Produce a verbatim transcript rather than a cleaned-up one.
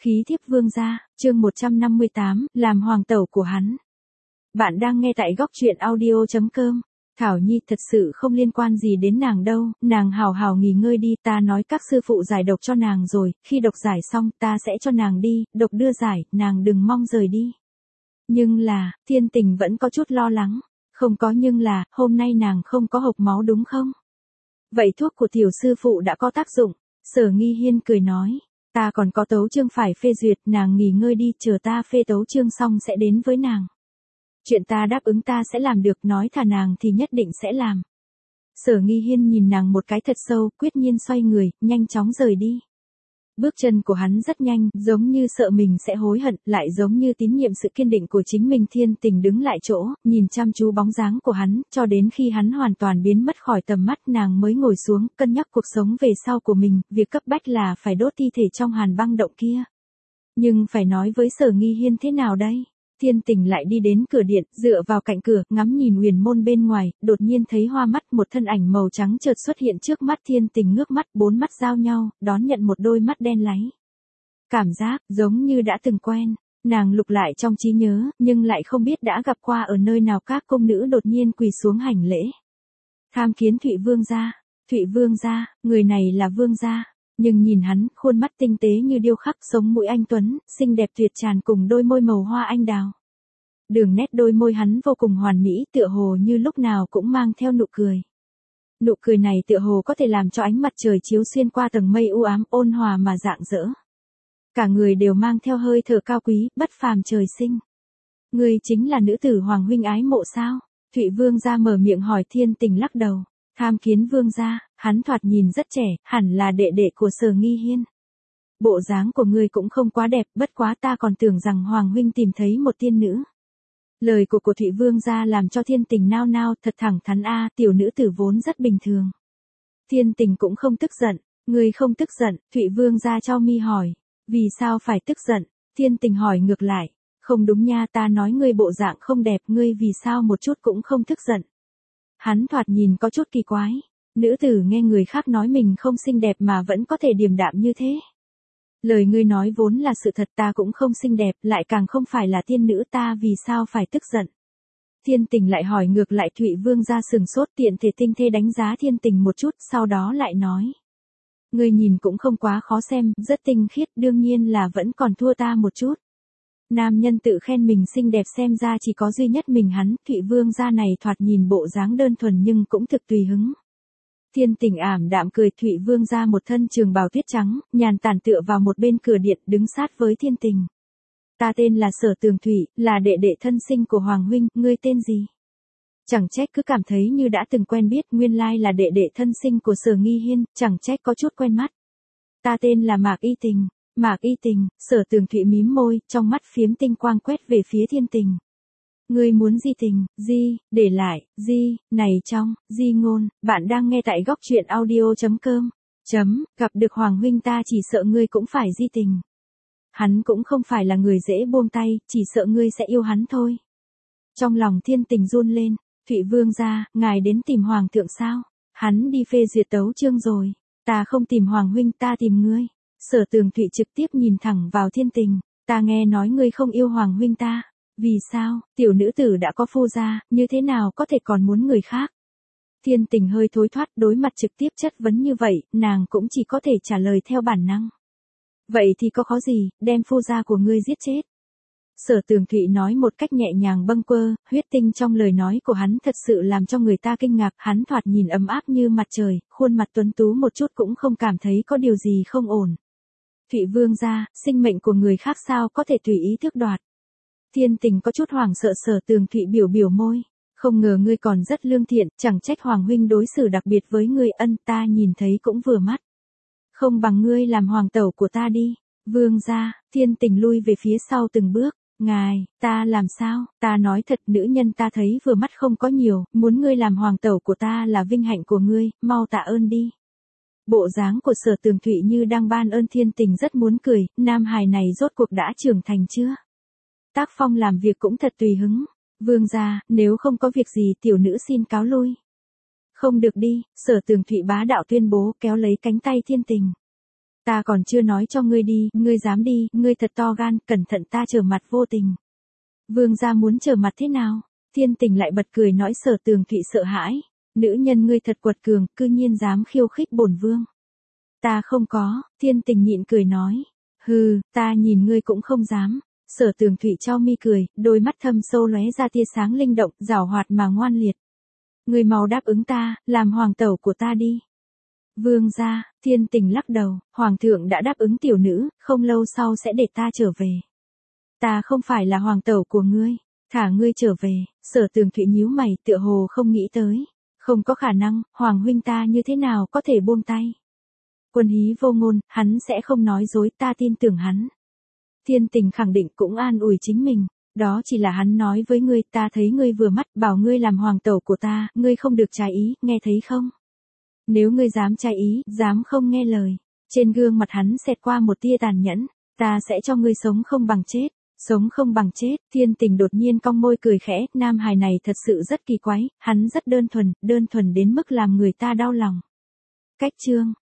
Khí thiếp vương gia, chương một trăm năm mươi tám, làm hoàng tẩu của hắn. Bạn đang nghe tại góc truyện audio chấm com. Thảo Nhi thật sự không liên quan gì đến nàng đâu, nàng hào hào nghỉ ngơi đi, ta nói các sư phụ giải độc cho nàng rồi, khi độc giải xong ta sẽ cho nàng đi, độc đưa giải, nàng đừng mong rời đi. Nhưng là, Thiên Tình vẫn có chút lo lắng, không có nhưng là, hôm nay nàng không có hộc máu đúng không? Vậy thuốc của tiểu sư phụ đã có tác dụng, Sở Nghi Hiên cười nói. Ta còn có tấu chương phải phê duyệt, nàng nghỉ ngơi đi, chờ ta phê tấu chương xong sẽ đến với nàng. Chuyện ta đáp ứng ta sẽ làm được, nói thà nàng thì nhất định sẽ làm. Sở Nghi Hiên nhìn nàng một cái thật sâu, quyết nhiên xoay người, nhanh chóng rời đi. Bước chân của hắn rất nhanh, giống như sợ mình sẽ hối hận, lại giống như tín nhiệm sự kiên định của chính mình. Thiên Tình đứng lại chỗ, nhìn chăm chú bóng dáng của hắn, cho đến khi hắn hoàn toàn biến mất khỏi tầm mắt nàng mới ngồi xuống, cân nhắc cuộc sống về sau của mình, việc cấp bách là phải đốt thi thể trong hàn băng động kia. Nhưng phải nói với Sở Nghi Hiên thế nào đây? Thiên Tình lại đi đến cửa điện, dựa vào cạnh cửa, ngắm nhìn huyền môn bên ngoài, đột nhiên thấy hoa mắt, một thân ảnh màu trắng chợt xuất hiện trước mắt. Thiên Tình ngước mắt, bốn mắt giao nhau, đón nhận một đôi mắt đen láy. Cảm giác, giống như đã từng quen, nàng lục lại trong trí nhớ, nhưng lại không biết đã gặp qua ở nơi nào. Các cung nữ đột nhiên quỳ xuống hành lễ. Tham kiến Thụy Vương gia, Thụy Vương gia, người này là Vương gia. Nhưng nhìn hắn, khuôn mắt tinh tế như điêu khắc, sống mũi anh tuấn, xinh đẹp tuyệt tràn cùng đôi môi màu hoa anh đào. Đường nét đôi môi hắn vô cùng hoàn mỹ, tựa hồ như lúc nào cũng mang theo nụ cười. Nụ cười này tựa hồ có thể làm cho ánh mặt trời chiếu xuyên qua tầng mây u ám, ôn hòa mà rạng rỡ. Cả người đều mang theo hơi thở cao quý, bất phàm trời sinh. Ngươi chính là nữ tử Hoàng huynh ái mộ sao? Thụy Vương gia mở miệng hỏi. Thiên Tình lắc đầu. Tham kiến Vương gia, hắn thoạt nhìn rất trẻ, hẳn là đệ đệ của Sở Nghi Hiên. Bộ dáng của ngươi cũng không quá đẹp, bất quá ta còn tưởng rằng Hoàng huynh tìm thấy một tiên nữ. Lời của của Thụy Vương gia làm cho Thiên Tình nao nao, thật thẳng thắn a, tiểu nữ tử vốn rất bình thường. Thiên Tình cũng không tức giận, ngươi không tức giận? Thụy Vương gia chau mi hỏi. Vì sao phải tức giận? Thiên Tình hỏi ngược lại. Không đúng nha, ta nói ngươi bộ dạng không đẹp, ngươi vì sao một chút cũng không tức giận? Hắn thoạt nhìn có chút kỳ quái. Nữ tử nghe người khác nói mình không xinh đẹp mà vẫn có thể điềm đạm như thế. Lời ngươi nói vốn là sự thật, ta cũng không xinh đẹp, lại càng không phải là tiên nữ, ta vì sao phải tức giận? Thiên Tình lại hỏi ngược lại. Thụy Vương gia sừng sốt, tiện thể tinh thê đánh giá Thiên Tình một chút, sau đó lại nói. Ngươi nhìn cũng không quá khó xem, rất tinh khiết, đương nhiên là vẫn còn thua ta một chút. Nam nhân tự khen mình xinh đẹp xem ra chỉ có duy nhất mình hắn. Thụy Vương gia này thoạt nhìn bộ dáng đơn thuần nhưng cũng thực tùy hứng. Thiên Tình ảm đạm cười. Thụy Vương gia một thân trường bào tuyết trắng, nhàn tản tựa vào một bên cửa điện, đứng sát với Thiên Tình. Ta tên là Sở Tường Thụy, là đệ đệ thân sinh của Hoàng huynh, ngươi tên gì? Chẳng trách cứ cảm thấy như đã từng quen biết, nguyên lai là đệ đệ thân sinh của Sở Nghi Hiên, chẳng trách có chút quen mắt. Ta tên là Mạc Y Tình. Mạc Y Tình, Sở Tường Thụy mím môi, trong mắt phiếm tinh quang quét về phía Thiên Tình. Ngươi muốn gì tình, gì, để lại, gì, này trong, di ngôn, bạn đang nghe tại góc truyện audio chấm com. Chấm, gặp được Hoàng huynh ta chỉ sợ ngươi cũng phải di tình. Hắn cũng không phải là người dễ buông tay, chỉ sợ ngươi sẽ yêu hắn thôi. Trong lòng Thiên Tình run lên. Thụy Vương gia, ngài đến tìm Hoàng thượng sao? Hắn đi phê duyệt tấu chương rồi. Ta không tìm Hoàng huynh, ta tìm ngươi. Sở Tường Thụy trực tiếp nhìn thẳng vào Thiên Tình. Ta nghe nói ngươi không yêu Hoàng huynh ta. Vì sao? Tiểu nữ tử đã có phu gia, như thế nào có thể còn muốn người khác? Thiên Tình hơi thối thoát, đối mặt trực tiếp chất vấn như vậy, nàng cũng chỉ có thể trả lời theo bản năng. Vậy thì có khó gì, đem phu gia của ngươi giết chết. Sở Tường Thụy nói một cách nhẹ nhàng bâng quơ, huyết tinh trong lời nói của hắn thật sự làm cho người ta kinh ngạc. Hắn thoạt nhìn ấm áp như mặt trời, khuôn mặt tuấn tú một chút cũng không cảm thấy có điều gì không ổn. Thụy Vương gia, sinh mệnh của người khác sao có thể tùy ý tước đoạt? Thiên Tình có chút hoảng sợ. Sở Tường Thụy biểu biểu môi. Không ngờ ngươi còn rất lương thiện, chẳng trách Hoàng huynh đối xử đặc biệt với ngươi, ân, ta nhìn thấy cũng vừa mắt. Không bằng ngươi làm hoàng tẩu của ta đi. Vương gia, Thiên Tình lui về phía sau từng bước. Ngài, ta làm sao? Ta nói thật, nữ nhân ta thấy vừa mắt không có nhiều, muốn ngươi làm hoàng tẩu của ta là vinh hạnh của ngươi, mau tạ ơn đi. Bộ dáng của Sở Tường Thụy như đang ban ơn. Thiên Tình rất muốn cười, nam hài này rốt cuộc đã trưởng thành chưa? Tác phong làm việc cũng thật tùy hứng. Vương gia, nếu không có việc gì tiểu nữ xin cáo lui. Không được đi, Sở Tường Thụy bá đạo tuyên bố, kéo lấy cánh tay Thiên Tình. Ta còn chưa nói cho ngươi đi, ngươi dám đi, ngươi thật to gan, cẩn thận ta trở mặt vô tình. Vương gia muốn trở mặt thế nào? Thiên Tình lại bật cười nói Sở Tường Thụy sợ hãi. Nữ nhân ngươi thật quật cường, cư nhiên dám khiêu khích bổn vương. Ta không có, Thiên Tình nhịn cười nói. Hừ, ta nhìn ngươi cũng không dám. Sở Tường Thụy cho mi cười, đôi mắt thâm sâu lóe ra tia sáng linh động, giảo hoạt mà ngoan liệt. Ngươi mau đáp ứng ta, làm hoàng tẩu của ta đi. Vương gia, Thiên Tình lắc đầu, hoàng thượng đã đáp ứng tiểu nữ, không lâu sau sẽ để ta trở về. Ta không phải là hoàng tẩu của ngươi, thả ngươi trở về. Sở Tường Thụy nhíu mày, tựa hồ không nghĩ tới. Không có khả năng, hoàng huynh ta như thế nào có thể buông tay. Quân Hí vô ngôn, hắn sẽ không nói dối, ta tin tưởng hắn. Thiên Tình khẳng định cũng an ủi chính mình, đó chỉ là hắn nói với ngươi, ta thấy ngươi vừa mắt, bảo ngươi làm hoàng tẩu của ta, ngươi không được trái ý, nghe thấy không? Nếu ngươi dám trái ý, dám không nghe lời, trên gương mặt hắn xẹt qua một tia tàn nhẫn, ta sẽ cho ngươi sống không bằng chết, sống không bằng chết. Thiên Tình đột nhiên cong môi cười khẽ, nam hài này thật sự rất kỳ quái, hắn rất đơn thuần, đơn thuần đến mức làm người ta đau lòng. Cách chương